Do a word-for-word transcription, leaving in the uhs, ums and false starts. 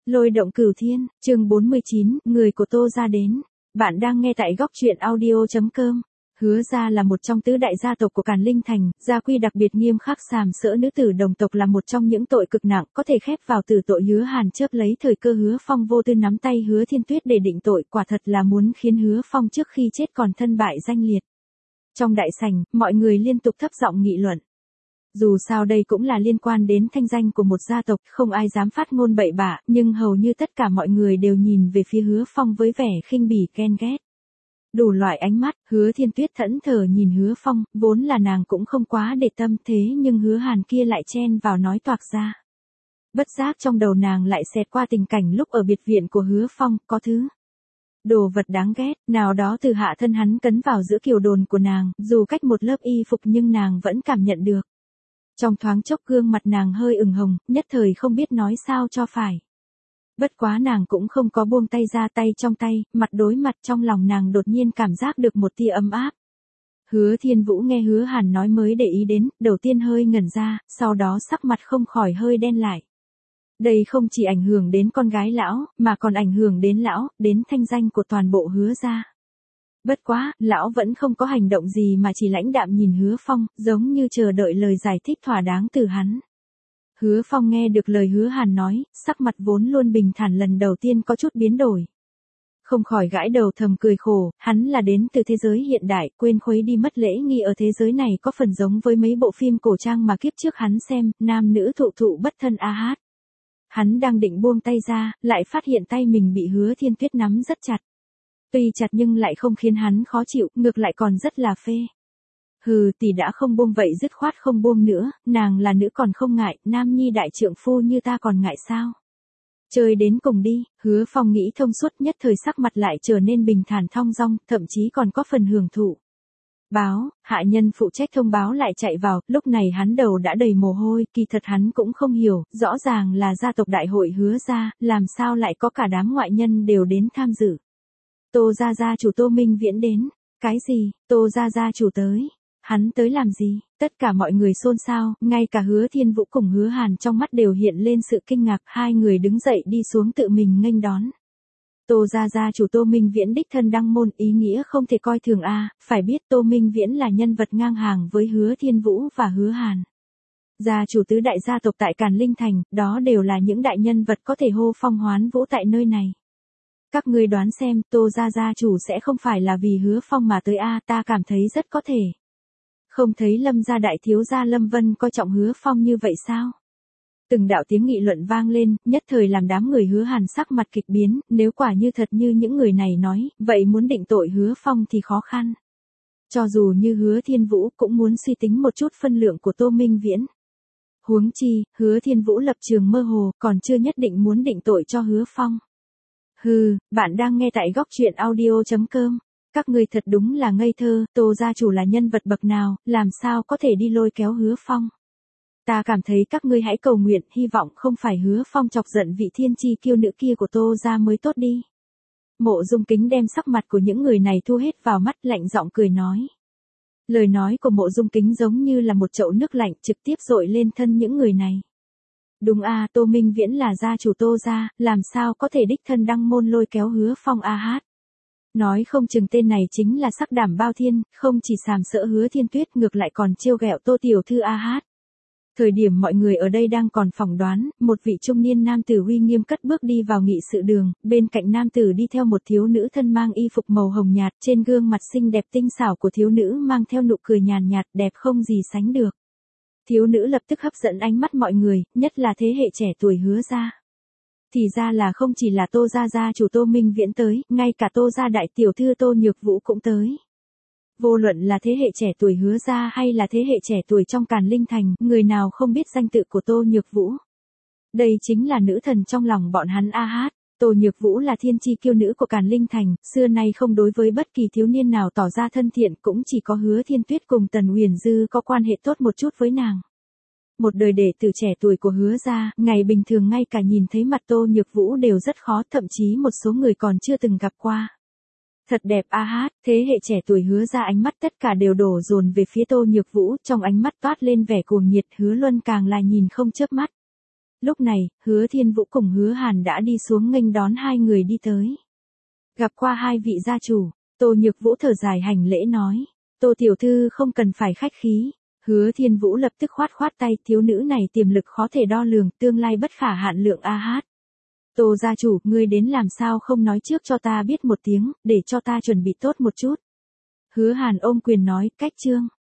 Lôi động cửu thiên, chương bốn mươi chín, người của Tô gia đến. Bạn đang nghe tại góc truyện audio chấm com. Hứa gia là một trong tứ đại gia tộc của Càn Linh Thành, gia quy đặc biệt nghiêm khắc, sàm sỡ nữ tử đồng tộc là một trong những tội cực nặng, có thể khép vào tử tội. Hứa Hàn chớp lấy thời cơ, Hứa Phong vô tư nắm tay Hứa Thiên Tuyết để định tội, quả thật là muốn khiến Hứa Phong trước khi chết còn thân bại danh liệt. Trong đại sảnh, mọi người liên tục thấp giọng nghị luận. Dù sao đây cũng là liên quan đến thanh danh của một gia tộc, không ai dám phát ngôn bậy bạ, nhưng hầu như tất cả mọi người đều nhìn về phía Hứa Phong với vẻ khinh bỉ ghen ghét. Đủ loại ánh mắt, Hứa Thiên Tuyết thẫn thờ nhìn Hứa Phong, vốn là nàng cũng không quá để tâm, thế nhưng Hứa Hàn kia lại chen vào nói toạc ra. Bất giác trong đầu nàng lại xẹt qua tình cảnh lúc ở biệt viện của Hứa Phong, có thứ đồ vật đáng ghét, nào đó từ hạ thân hắn cấn vào giữa kiều đồn của nàng, dù cách một lớp y phục nhưng nàng vẫn cảm nhận được. Trong thoáng chốc gương mặt nàng hơi ửng hồng, nhất thời không biết nói sao cho phải. Bất quá nàng cũng không có buông tay ra, tay trong tay, mặt đối mặt, trong lòng nàng đột nhiên cảm giác được một tia ấm áp. Hứa Thiên Vũ nghe Hứa Hàn nói mới để ý đến, đầu tiên hơi ngẩn ra, sau đó sắc mặt không khỏi hơi đen lại. Đây không chỉ ảnh hưởng đến con gái lão, mà còn ảnh hưởng đến lão, đến thanh danh của toàn bộ Hứa gia. Bất quá, lão vẫn không có hành động gì mà chỉ lãnh đạm nhìn Hứa Phong, giống như chờ đợi lời giải thích thỏa đáng từ hắn. Hứa Phong nghe được lời Hứa Hàn nói, sắc mặt vốn luôn bình thản lần đầu tiên có chút biến đổi. Không khỏi gãi đầu thầm cười khổ, hắn là đến từ thế giới hiện đại, quên khuấy đi mất lễ nghi ở thế giới này, có phần giống với mấy bộ phim cổ trang mà kiếp trước hắn xem, nam nữ thụ thụ bất thân a hát. Hắn đang định buông tay ra, lại phát hiện tay mình bị Hứa Thiên Tuyết nắm rất chặt. Tuy chặt nhưng lại không khiến hắn khó chịu, ngược lại còn rất là phê. Hừ, tỷ đã không buông vậy dứt khoát không buông nữa, nàng là nữ còn không ngại, nam nhi đại trượng phu như ta còn ngại sao? Chơi đến cùng đi. Hứa Phong nghĩ thông suốt, nhất thời sắc mặt lại trở nên bình thản thong dong, thậm chí còn có phần hưởng thụ. Báo, hạ nhân phụ trách thông báo lại chạy vào, lúc này hắn đầu đã đầy mồ hôi, kỳ thật hắn cũng không hiểu, rõ ràng là gia tộc đại hội Hứa gia, làm sao lại có cả đám ngoại nhân đều đến tham dự. Tô gia gia chủ Tô Minh Viễn đến. Cái gì, Tô gia gia chủ tới? Hắn tới làm gì? Tất cả mọi người xôn xao, ngay cả Hứa Thiên Vũ cùng Hứa Hàn trong mắt đều hiện lên sự kinh ngạc, hai người đứng dậy đi xuống tự mình nghênh đón. Tô gia gia chủ Tô Minh Viễn đích thân đăng môn, ý nghĩa không thể coi thường a, phải biết Tô Minh Viễn là nhân vật ngang hàng với Hứa Thiên Vũ và Hứa Hàn. Gia chủ tứ đại gia tộc tại Càn Linh Thành, đó đều là những đại nhân vật có thể hô phong hoán vũ tại nơi này. Các ngươi đoán xem, Tô gia gia chủ sẽ không phải là vì Hứa Phong mà tới a, ta cảm thấy rất có thể. Không thấy Lâm gia đại thiếu gia Lâm Vân coi trọng Hứa Phong như vậy sao? Từng đạo tiếng nghị luận vang lên, nhất thời làm đám người Hứa Hàn sắc mặt kịch biến, nếu quả như thật như những người này nói, vậy muốn định tội Hứa Phong thì khó khăn. Cho dù như Hứa Thiên Vũ cũng muốn suy tính một chút phân lượng của Tô Minh Viễn. Huống chi, Hứa Thiên Vũ lập trường mơ hồ, còn chưa nhất định muốn định tội cho Hứa Phong. Hừ, bạn đang nghe tại góc truyện audio chấm com. Các ngươi thật đúng là ngây thơ, Tô gia chủ là nhân vật bậc nào, làm sao có thể đi lôi kéo Hứa Phong. Ta cảm thấy các ngươi hãy cầu nguyện, hy vọng không phải Hứa Phong chọc giận vị thiên chi kiêu nữ kia của Tô gia mới tốt đi. Mộ Dung Kính đem sắc mặt của những người này thu hết vào mắt, lạnh giọng cười nói. Lời nói của Mộ Dung Kính giống như là một chậu nước lạnh trực tiếp dội lên thân những người này. Đúng a, Tô Minh Viễn là gia chủ Tô gia, làm sao có thể đích thân đăng môn lôi kéo Hứa Phong a hát. Nói không chừng tên này chính là sắc đảm bao thiên, không chỉ sàm sỡ Hứa Thiên Tuyết ngược lại còn trêu ghẹo Tô tiểu thư a hát. Thời điểm mọi người ở đây đang còn phỏng đoán, một vị trung niên nam tử uy nghiêm cất bước đi vào nghị sự đường, bên cạnh nam tử đi theo một thiếu nữ thân mang y phục màu hồng nhạt, trên gương mặt xinh đẹp tinh xảo của thiếu nữ mang theo nụ cười nhàn nhạt, đẹp không gì sánh được. Thiếu nữ lập tức hấp dẫn ánh mắt mọi người, nhất là thế hệ trẻ tuổi Hứa gia. Thì ra là không chỉ là Tô gia gia chủ Tô Minh Viễn tới, ngay cả Tô gia đại tiểu thư Tô Nhược Vũ cũng tới. Vô luận là thế hệ trẻ tuổi Hứa gia hay là thế hệ trẻ tuổi trong Càn Linh Thành, người nào không biết danh tự của Tô Nhược Vũ. Đây chính là nữ thần trong lòng bọn hắn a hát. Tô Nhược Vũ là thiên chi kiêu nữ của Càn Linh Thành, xưa nay không đối với bất kỳ thiếu niên nào tỏ ra thân thiện, cũng chỉ có Hứa Thiên Tuyết cùng Tần Huyền Dư có quan hệ tốt một chút với nàng. Một đời đệ tử trẻ tuổi của Hứa gia, ngày bình thường ngay cả nhìn thấy mặt Tô Nhược Vũ đều rất khó, thậm chí một số người còn chưa từng gặp qua. Thật đẹp a hát, thế hệ trẻ tuổi Hứa gia ánh mắt tất cả đều đổ dồn về phía Tô Nhược Vũ, trong ánh mắt toát lên vẻ cuồng nhiệt, Hứa Luân càng là nhìn không chớp mắt. Lúc này, Hứa Thiên Vũ cùng Hứa Hàn đã đi xuống nghênh đón hai người đi tới. Gặp qua hai vị gia chủ, Tô Nhược Vũ thở dài hành lễ nói. Tô tiểu thư không cần phải khách khí. Hứa Thiên Vũ lập tức khoát khoát tay, thiếu nữ này tiềm lực khó thể đo lường, tương lai bất khả hạn lượng a hát. Tô gia chủ, ngươi đến làm sao không nói trước cho ta biết một tiếng, để cho ta chuẩn bị tốt một chút. Hứa Hàn ôm quyền nói, cách trương.